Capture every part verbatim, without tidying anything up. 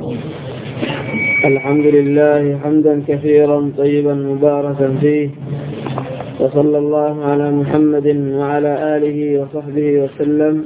الحمد لله حمدا كثيرا طيبا مباركا فيه، وصلى الله على محمد وعلى آله وصحبه وسلم.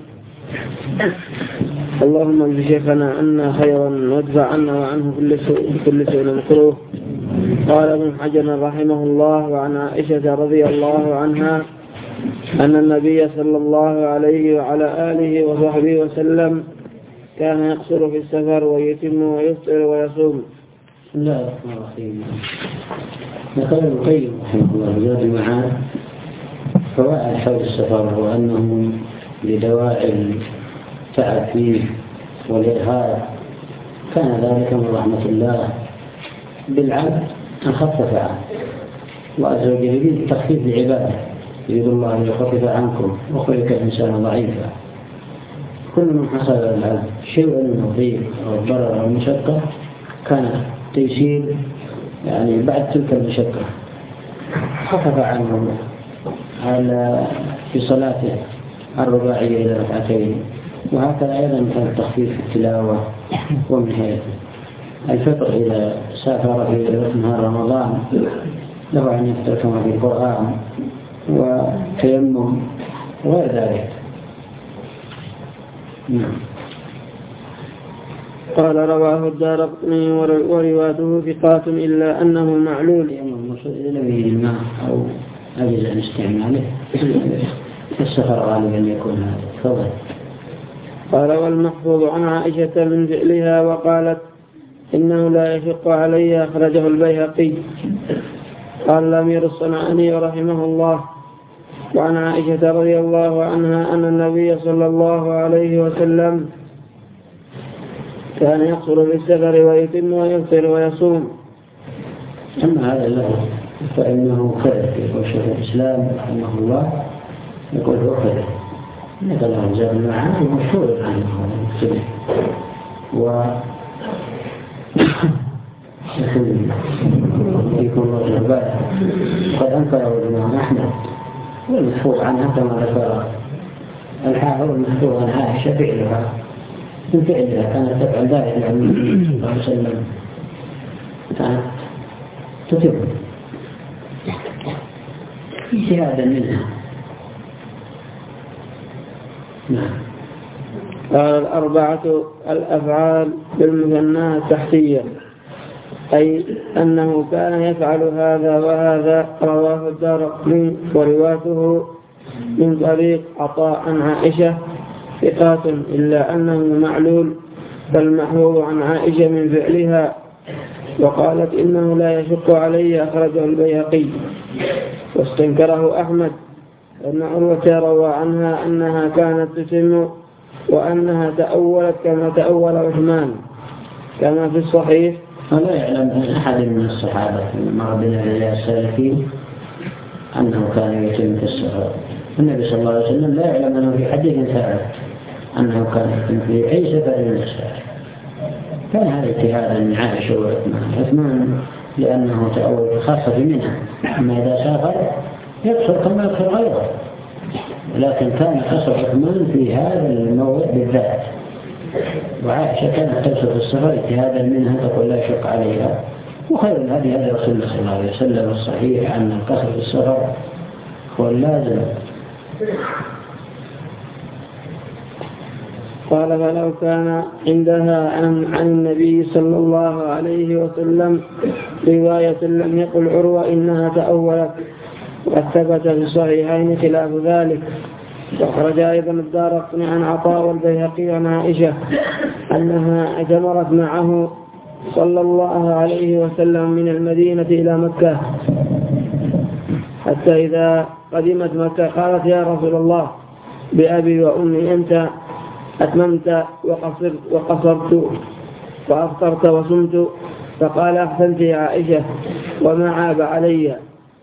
اللهم اجز شيخنا عنا خيرا وادفع عنا وعنه كل سوء كل سوء مكروه. قال ابن حجر رحمه الله: وعن عائشة رضي الله عنها أن النبي صلى الله عليه وعلى آله وصحبه وسلم كان يقصر في السفر ويتم ويفطر ويصوم. بسم الله الرحمن الرحيم. يقول ابن القيم رحمه الله في زاد المعاد فوائد حول السفر وأنه لدواعي التعب فيه والإرهاق، كان ذلك من رحمة الله بالعبد أن خفف عنه، وعز وجل يريد تخفيف العبادة، يريد الله أن يخفف عنكم وخلق الإنسان ضعيفا. كل من حصل العبد شيء من الضيق أو الضرر أو المشقة كان تيسير يعني بعد تلك المشقة، خفف عنه على في صلاته الرباعية إلى ركعتين، وهكذا أيضا كان التخفيف في التلاوة ومن هذا الفطر إذا سافر في نهار رمضان له أن يفطر كما في القرآن، وتيمم وغير ذلك. نعم. قال: رواه الدارقطني ورواته ثقات إلا أنه معلول. لم يجد الماء أو أجل عن استعماله في السفر غالبا يكون هذا. تفضل. قال: والمحفوظ عن عائشة من فعلها وقالت إنه لا يشق علي، أخرجه البيهقي. قال الأمير الصنعاني رحمه الله: وعن عائشة رضي الله عنها أن النبي صلى الله عليه وسلم كان يقصر في السفر ويتم ويفطر ويصوم. أما هذا له فإنه كذب. يقول شيخ الإسلام رحمه الله يقول هو كذب، نقل عن زاد المعاد ومشهور عنه كذب، و يكون الله العبادة قد أنكره الإمام أحمد، والمحفوظ عنها كما ذكر الحافظ المحفوظ عن عائشة فعلها من فعلها كانت تفعل ذلك النبي صلى الله عليه وسلم، كانت تتم اجتهادا منها. نعم. قال: الأربعة الأفعال بالمثنى التحتية، أي أنه كان يفعل هذا وهذا. رواه الدارقطني ورواته من طريق عطاء عن عائشة ثقات إلا أنه معلول، فالمحفوظ عن عائشة من فعلها. وقالت إنه لا يشق علي، أخرجه البيهقي. واستنكره أحمد، أن عروة روى عنها أنها كانت تتم وأنها تأولت كما تأول عثمان، كما في الصحيح. ولا يعلم أحد من الصحابة مر بنا إلى السالفين أنه كان يتم في السفر. النبي صلى الله عليه وسلم لا يعلم أنه في حديث ثابت أنه كان يتم في أي سفر من السفر. كان هذا اجتهادا من عائشة وعثمان. عثمان لأنه تأول خاصة منها، أما إذا سافر يقصر كما يقصر غيره، ولكن كان قصر عثمان في هذا الموضع بالذات. وعائشة كانت تقصر في السفر اجتهادا منها، تقول لا يشق عليها. وخير الهدي هدي رسول الله صلى الله عليه وسلم الصحيح أن القصر في السفر هو اللازم. قال: فلو كان عندها عن, عن النبي صلى الله عليه وسلم رواية لم يقل عروة إنها تأولت، وثبت في الصحيحين خلاف ذلك. وخرج أيضا الدارقطني عن عطاء والبيهقي عن عائشة أنها اعتمرت معه صلى الله عليه وسلم من المدينة إلى مكة، حتى إذا قدمت مكة قالت: يا رسول الله، بأبي وأمي أنت أتممت وقصرت, وقصرت وأفطرت وصمت. فقال: أحسنت يا عائشة وما عاب علي.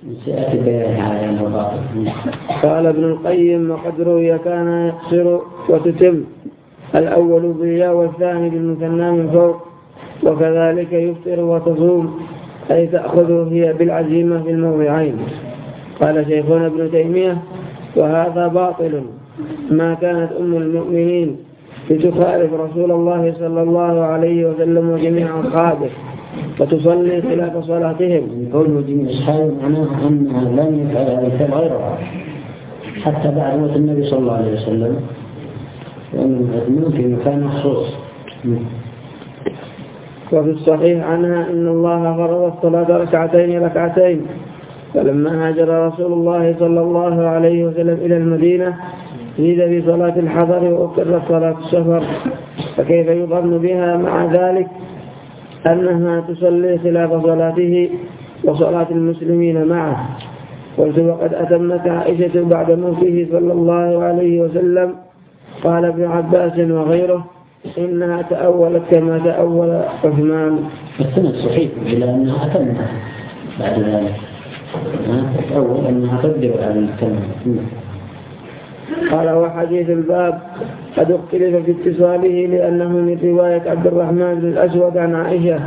قال ابن القيم: وقد روي كان يقصر وتتم، الأول بالياء والثاني بالمثنى من فوق، وكذلك يفطر وتصوم، أي تأخذه هي بالعزيمة في الموضعين. قال شيخنا ابن تيمية: وهذا باطل، ما كانت أم المؤمنين لتخالف رسول الله صلى الله عليه وسلم وجميع أصحابه وتصلي خلاف صلاتهم. قوله جميع أصحابه معناه أنها لم يفعل هذا الفعل غيرها حتى بعد موت النبي صلى الله عليه وسلم، وأنه يأتمون في مكان مخصوص. وفي الصحيح عنها إن الله فرض الصلاة ركعتين ركعتين، فلما هاجر رسول الله صلى الله عليه وسلم إلى المدينة زيد في صلاة الحضر وأقرت صلاة السفر، فكيف يظن بها مع ذلك أنها تصلي خلاف صلاته وصلاة المسلمين معه؟ قلت وقد أتمت عائشة بعد موته صلى الله عليه وسلم. قال ابن عباس وغيره إنها تأولت كما تأول عثمان. السنة صحيح إلى أنها أتمت بعد ذلك، أول أنها تقدر على التمام. قال وحديث الباب قد اختلف في اتصاله لأنه من رواية عبد الرحمن بن الأسود عن عائشة.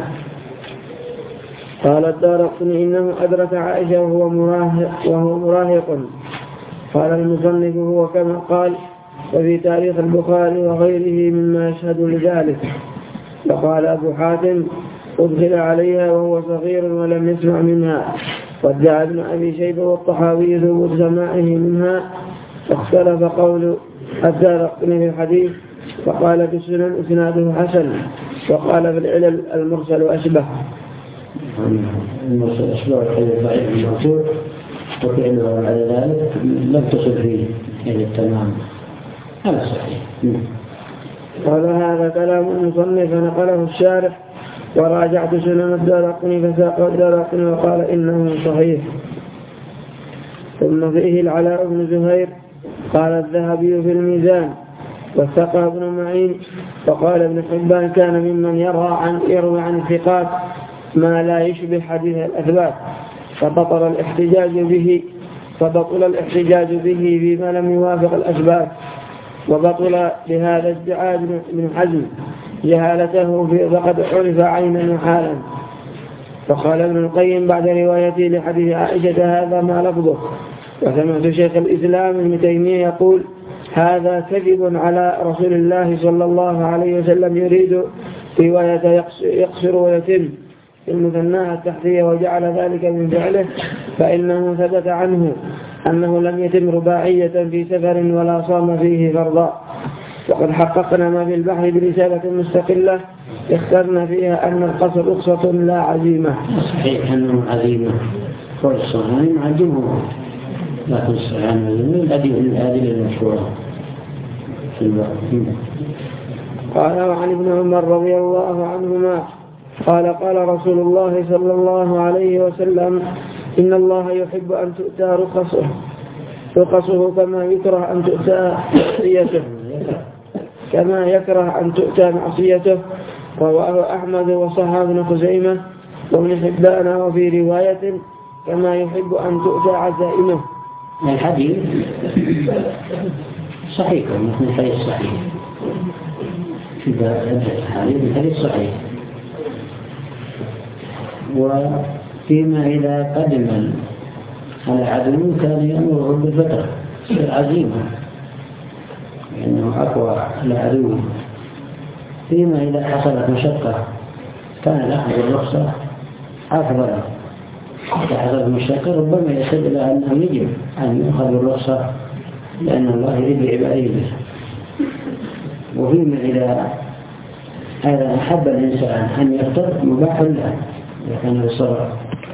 قال الدارقطني إنه أدرك عائشة وهو مراهق, وهو مراهق. قال المصنف هو كما قال، وفي تاريخ البخاري وغيره مما يشهد لذلك. وقال أبو حاتم أدخل عليها وهو صغير ولم يسمع منها، وادعى ابن أبي شيبة والطحاوي ثبوت سماعه منها. اختلف قول الدارقطني في الحديث، وقال في السنن إسناده حسن، وقال في العلل المرسل أشبه. المرسل أشبه والحديث ضعيف المرفوع، وفعله على ذلك لم تصل فيه إلى التمام. هذا صحيح. قال هذا كلام المصنف نقله الشارح، وراجعت سنن الدارقطني فساق الدارقطني وقال إنه صحيح. ثم فيه العلاء بن زهير قال الذهبي في الميزان وثقه ابن معين، وقال ابن حبان كان ممن يروى عن يروي عن الثقات ما لا يشبه حديث الأثبات، فبطل الاحتجاج به فبطل الاحتجاج به فيما لم يوافق الأثبات. وبطل بهذا ادعاء ابن حزم جهالته فقد عرف عينا وحالا. فقال ابن القيم بعد روايته لحديث عائشة هذا ما لفظه. وسمعت شيخ الإسلام ابن تيمية يقول هذا كذب على رسول الله صلى الله عليه وسلم، يريد رواية يقصر ويتم في المثناة التحتية وجعل ذلك من فعله، فإنه ثبت عنه أنه لم يتم رباعية في سفر ولا صام فيه فرضا. وقد حققنا ما في البحر برسالة مستقلة اخترنا فيها أن القصر رخصة لا عزيمة. صحيح أنه عزيمة فرصة يعني مع الجمهور، لكن صحيح أنه الأدلة المشهورة في البحر. قال وعن ابن عمر رضي الله عنهما قال قال رسول الله صلى الله عليه وسلم إن الله يحب أن تؤتى رخصه رخصه كما يكره أن تؤتى معصيته كما يكره أن تؤتى معصيته. رواه أحمد وصححه ابن خزيمة وابن حبان، وفي رواية كما يحب أن تؤتى عزائمه. الحديث صحيح مثل الحديث صحيح، إذا الحديث الحديث صحيح. وفيما إذا قدم على عدو كان يأمره بالفترة يصير عزيمة لأنه أقوى على عدوه. فيما إذا حصلت مشقة كان الأخذ بالرخصة أفضل. إذا حصلت مشقة ربما يصل إلى أنه يجب أن يأخذ بالرخصة لأن الله يريد بعباده به. وفيما إذا هذا أحب الإنسان أن يقتل مباح له إذا كان بالصبر.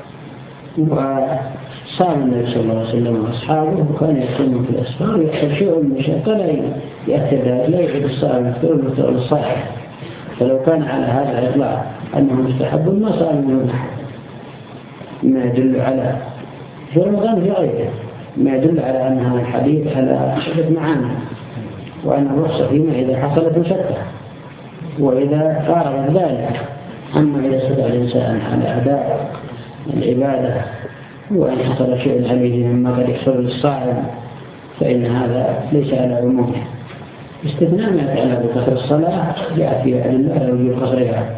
وصام النبي صلى الله عليه وسلم وأصحابه وكان يقوم في الأسفار ويحصل شيء من المشقة لا يأتي ذلك لا يعيد الصائم يفتر الصائح. فلو كان على هذا الإطلاق أنه مستحب ما صار منه ما يدل على في رمضان في غيره ما يدل على أن هذا الحديث على عدة معاني، وأن الرخصة فيما إذا حصلت مشقة وإذا قارب ذلك. أما إذا استطاع الإنسان على أداء العبادة وأن حصل شيء عليه مما قد يحصل للصائم فإن هذا ليس على عمومه. استثناء ما يتعلق بقصر الصلاة جاء في أدلة وجوب قصرها.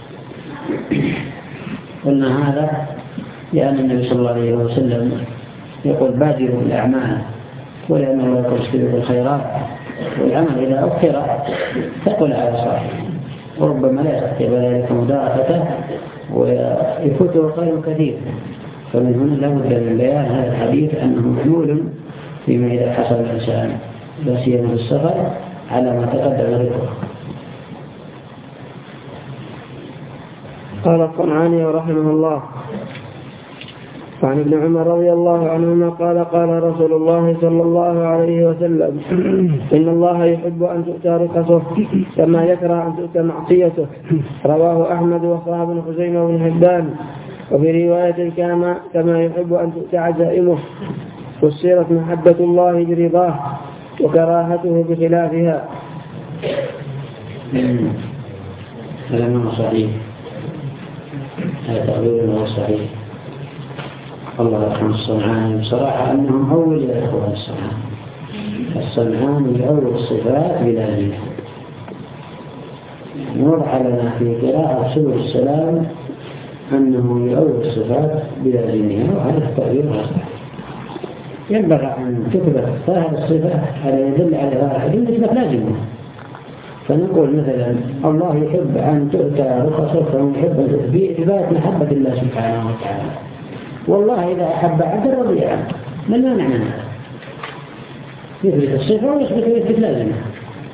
قلنا هذا لأن النبي صلى الله عليه وسلم يقول بادروا بالأعمال ولأنه لا يقول سبيل الخيرات والعمل إذا أخر ثقل على صاحبه وربما لا يستطيع ذلك مداركته ويفوته خير كثير. فمن هنا لابد من بيان هذا الحديث أنه محمول فيما إذا حصل الإنسان لا سيما في السفر على ما تقدم ذكره. قال الصنعاني رحمه الله عن ابن عمر رضي الله عنهما قال قال رسول الله صلى الله عليه وسلم إن الله يحب أن تؤتى رخصه كما يكره أن تؤتى معصيته. رواه أحمد وصححه ابن خزيمة وابن حبان. وفي رواية كما كما يحب أن تؤتى عزائمه. فسرت محبة الله برضاه وكراهته بخلافها. هذا ما صحيح، هذا تقريبا هو صحيح. الله يرحم الصنعاني بصراحة أنهم أول يا إخوان الصنعاني الصنعاني أول الصفات بلازمها. نوضح لنا في قراءة سبل السلام أنه يؤول الصفات بلازمها، وهذا التأويل صحيح. ينبغي أن تثبت ظاهر الصفات على يدل على ظاهر الحديث تثبت لازمها. فنقول مثلا الله يحب أن تؤتى رخصه فهو يحب بإثبات محبة الله سبحانه وتعالى. والله إذا أحب عبدا رضي عنه، ما المانع من هذا؟ يثبت الصفة ويثبت ويثبت لازمها.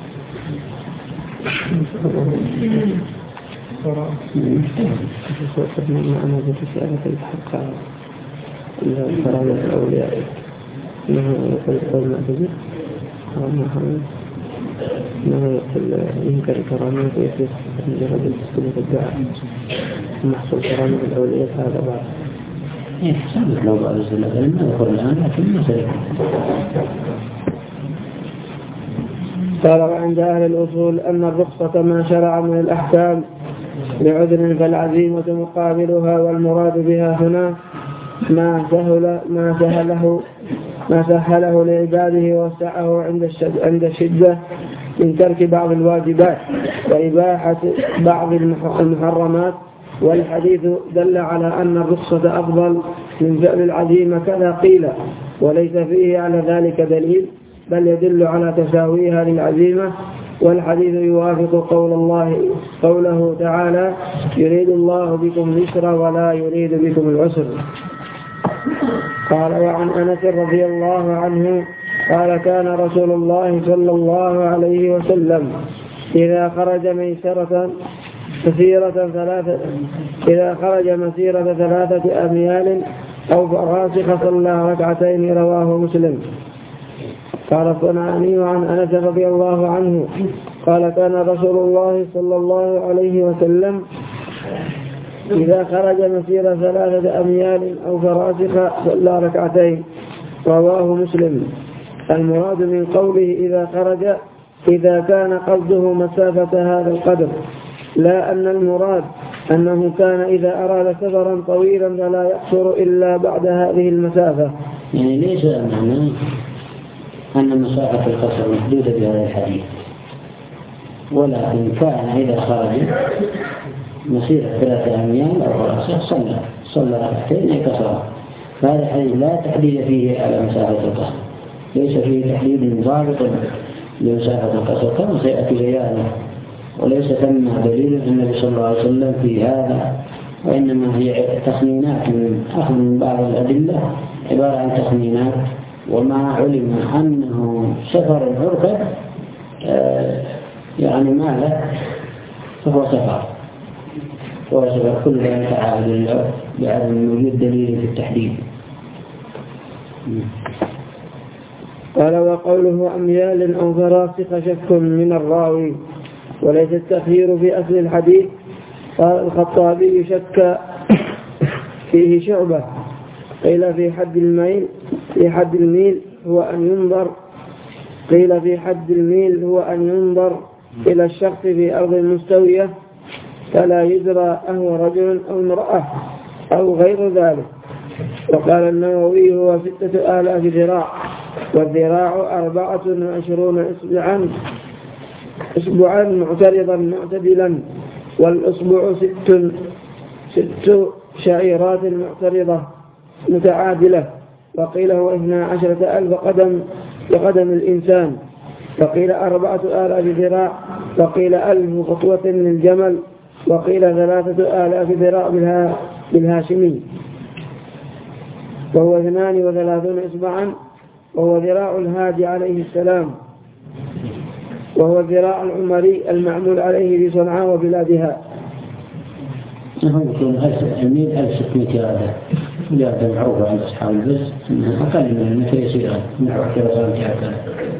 أنا بتسألة الحق الفرائض الأولياء إنه يقول المعتزلة إنه ينكر كرامات ويثبت مجرد التسليم الدعاء محصول كرامة الأولياء هذا بعض. إيه حسنت لو بعض الزلة ما يقول الآن لكن ما سيكون. قال وعند أهل الأصول أن الرخصة ما شرع من الأحكام لعذر فالعزيمة مقابلها، والمراد بها هنا ما سهل ما سهله ما سهله لعباده ووسعه عند عند الشدة من ترك بعض الواجبات وإباحة بعض المحرمات. والحديث دل على أن الرخصة أفضل من فعل العزيمة كذا قيل، وليس فيه على ذلك دليل، بل يدل على تساويها للعزيمة. والحديث يوافق قول الله قوله تعالى يريد الله بكم اليسر ولا يريد بكم العسر. قال وعن أنس رضي الله عنه قال كان رسول الله صلى الله عليه وسلم إذا خرج ميسرة مسيرة ثلاثة إذا خرج مسيرة ثلاثة أميال أو فراسخ صلى ركعتين. رواه مسلم. قال الصنعاني عن أنس رضي الله عنه قال كان رسول الله صلى الله عليه وسلم إذا خرج مسيرة ثلاثة أميال أو فراسخ صلى ركعتين. رواه مسلم. المراد من قوله إذا خرج إذا كان قصده مسافة هذا القدر، لا أن المراد أنه كان إذا أراد سفرا طويلا فلا يقصر إلا بعد هذه المسافة. يعني ليس معناه أن مسافة القصر محدودة بهذا الحديث، ولكن كان إذا خرج مسيرة ثلاثة أميال أو فراسخ صلى صلى ركعتين أي قصر. فهذا الحديث لا تحديد فيه على مسافة القصر، ليس فيه تحديد ضابط لمسافة القصر كما سيأتي بيانه، وليس ثم دليل النبي صلى الله عليه وسلم في هذا، وإنما هي تخمينات من أخذ من بعض الأدلة عبارة عن تخمينات. وما علم أنه سفر عرفة يعني ما له فهو سفر، هو سفر كل ذلك عائد للعرف بعدم وجود دليل في التحديد. قال وقوله أميال أو فراسخ شك من الراوي وليس التخيير في أصل الحديث. قال الخطابي شك فيه شعبة، قيل في حد الميل في حد الميل هو أن ينظر قيل في حد الميل هو أن ينظر إلى الشخص في أرض مستوية فلا يدرى أهو رجل أو امرأة أو غير ذلك. وقال النووي هو ستة آلاف ذراع، والذراع أربعة وعشرون إصبعا إصبعا معترضا معتدلا، والإصبع ست ست شعيرات معترضة متعادلة. وقيل هو اثنا عشرة ألف قدم بقدم الإنسان. وقيل أربعة آلاف ذراع، وقيل ألف خطوة للجمل، وقيل ثلاثة آلاف ذراع بالهاشمي، وهو اثنان وثلاثون إصبعا، وهو ذراع الهادي عليه السلام، وهو الذراع العمري المعمول عليه في صنعاء وبلادها. هو يكون الميل ألف وستمائة ياردة، ياردة معروفة عند أصحاب البس أنها أقل من المتر يصير نحو عشرة سنتيمتر.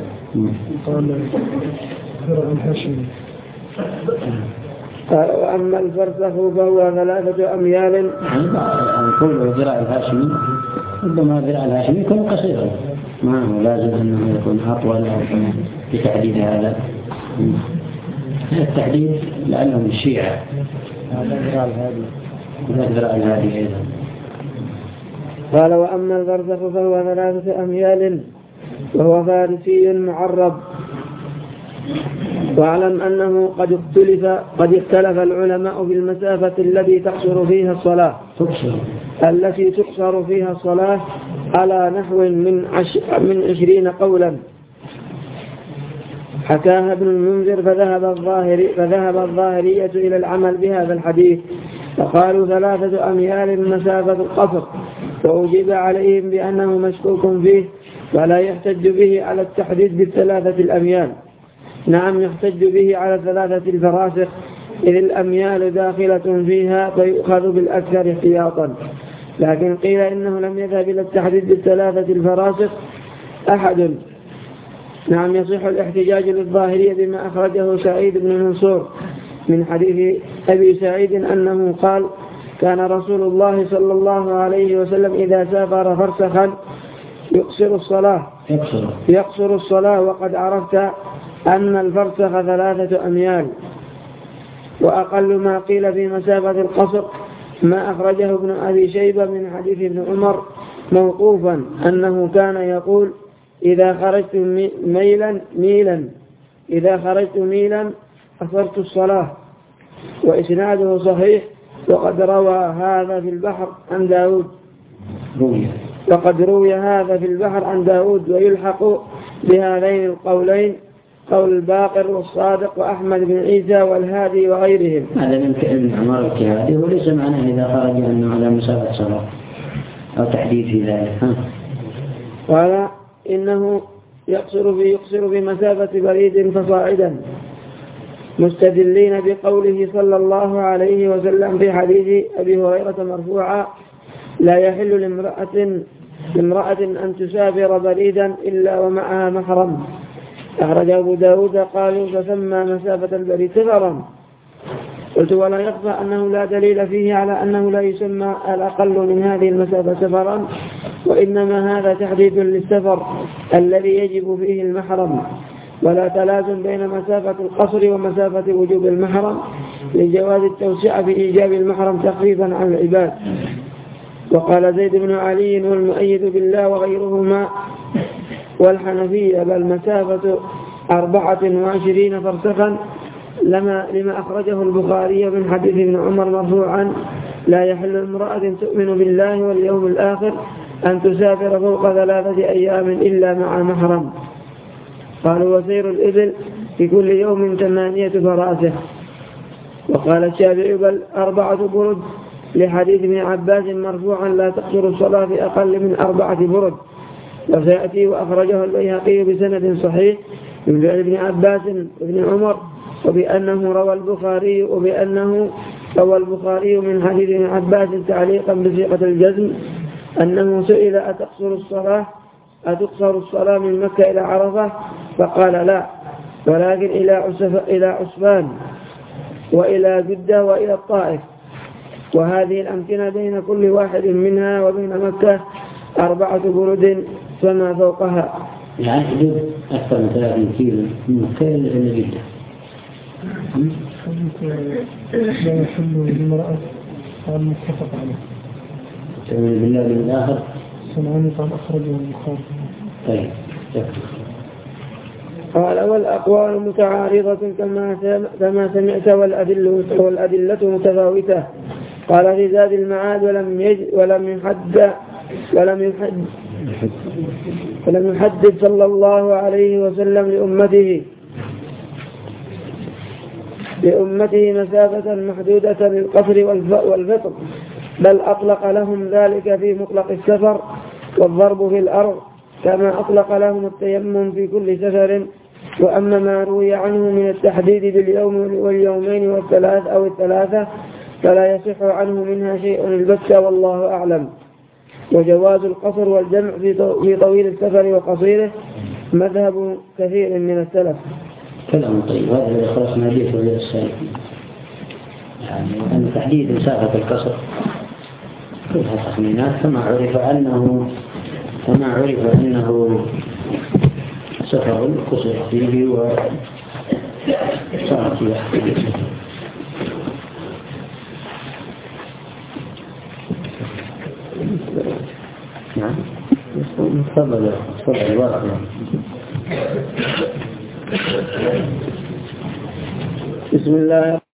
قال وأما الفرسخ فهو ثلاثة أميال. يعني كل ذراع الهاشمي ربما ذراع الهاشمي يكون قصيرا، ما هو لازم أنه يكون أطول أو بتحديد هذا. هذا التحديد لأنهم الشيعة. هذا ذراع الهادي، هذا ذراع الهادي أيضا. قال وأما الفرسخ فهو ثلاثة أميال، وهو فارسي معرب. واعلم أنه قد اختلف قد اختلف العلماء في المسافة التي تقصر فيها الصلاة التي تقصر فيها الصلاة على نحو من عش من عشرين قولا، حكاها ابن المنذر فذهب الظاهري فذهب الظاهرية إلى العمل بهذا الحديث، فقالوا ثلاثة أميال مسافة القصر، وأجيب عليهم بأنه مشكوك فيه ولا يحتج به على التحديد بالثلاثة الأميال. نعم يحتج به على ثلاثة الفراسخ، إذ الأميال داخلة فيها فيؤخذ بالأكثر احتياطا، لكن قيل إنه لم يذهب إلى التحديد بالثلاثة الفراسخ أحد. نعم يصح الاحتجاج للظاهرية بما أخرجه سعيد بن منصور من حديث أبي سعيد أنه قال كان رسول الله صلى الله عليه وسلم إذا سافر فرسخا يقصر الصلاة يقصر الصلاة وقد عرفت أن الفرسخ ثلاثة أميال. وأقل ما قيل في مسافة القصر ما أخرجه ابن أبي شيبة من حديث ابن عمر موقوفا أنه كان يقول إذا خرجت ميلا ميلا إذا خرجت ميلا قصرت الصلاة، وإسناده صحيح. وقد روى هذا في البحر عن داود وقد روي هذا في البحر عن داود ويلحق بهذين القولين قول الباقر والصادق وأحمد بن عيسى والهادي وغيرهم. هذا من كلمة عمر الكهادي، وليس معناه إذا خرج أنه على مسافة صلاة أو تحديد في ذلك. قال إنه يقصر في يقصر في مسافة بريد فصاعدا، مستدلين بقوله صلى الله عليه وسلم في حديث أبي هريرة مرفوعا لا يحل لامرأة لامرأة أن تسافر بريدا إلا ومعها محرم. أخرج أبو داود قالوا فسمى مسافة البريد سفرا. قلت ولا يخفى أنه لا دليل فيه على أنه لا يسمى الأقل من هذه المسافة سفرا، وإنما هذا تحديد للسفر الذي يجب فيه المحرم، ولا تلازم بين مسافة القصر ومسافة وجوب المحرم لجواز التوسعة في إيجاب المحرم تخفيفا عن العباد. وقال زيد بن علي والمؤيد بالله وغيرهما والحنفية بل مسافة أربعة وعشرين فرسخا لما, لما أخرجه البخاري من حديث ابن عمر مرفوعا لا يحل امرأة تؤمن بالله واليوم الآخر أن تسافر فوق ثلاثة أيام إلا مع محرم. قالوا وسير الإبل في كل يوم ثمانية فراسخ. وقال الشافعي بل أربعة برد لحديث ابن عباس مرفوعا لا تقصر الصلاة في أقل من أربعة برد، وسيأتي وأخرجه البيهقي بسند صحيح من فعل ابن عباس وابن عمر، وبأنه روى البخاري وبأنه روى البخاري من حديث ابن عباس تعليقا بصيغة الجزم أنه سئل أتقصر الصلاة أتقصر الصلاة من مكة إلى عرفة؟ فقال لا، ولكن إلى إلى عسفان وإلى جدة وإلى الطائف، وهذه الأمكنة بين كل واحد منها وبين مكة أربعة برد فما فوقها. يعني أكثر من ثلاثين كيلو من مكة إلى جدة. لا يحل للمرأة قال متفق عليه. تؤمن بالله بالآخر. سمعني قال أخرجه البخاري. طيب. قال والأقوال متعارضة كما كما سمعت والأدلة والأدلة متفاوتة. قال في زاد المعاد ولم يج ولم يحد ولم يحد ولم يحدد صلى الله عليه وسلم لأمته لأمته مسافة محدودة للقصر والفطر، بل أطلق لهم ذلك في مطلق السفر والضرب في الأرض، كما أطلق لهم التيمم في كل سفر. وأما ما روي عنه من التحديد باليوم واليومين والثلاث أو الثلاثة فلا يصح عنه منها شيء البتة، والله أعلم. وجواز القصر والجمع في طويل السفر وقصيره مذهب كثير من السلف. كلام طيب. هذا الذي خلصنا به في السلف، يعني أن تحديد مسافة القصر كلها تخمينات، كما عرف أنه كما عرف أنه سفر قصر فيه وصارت فيه أحكام. نعم. تفضل تفضل بارك الله. بسم الله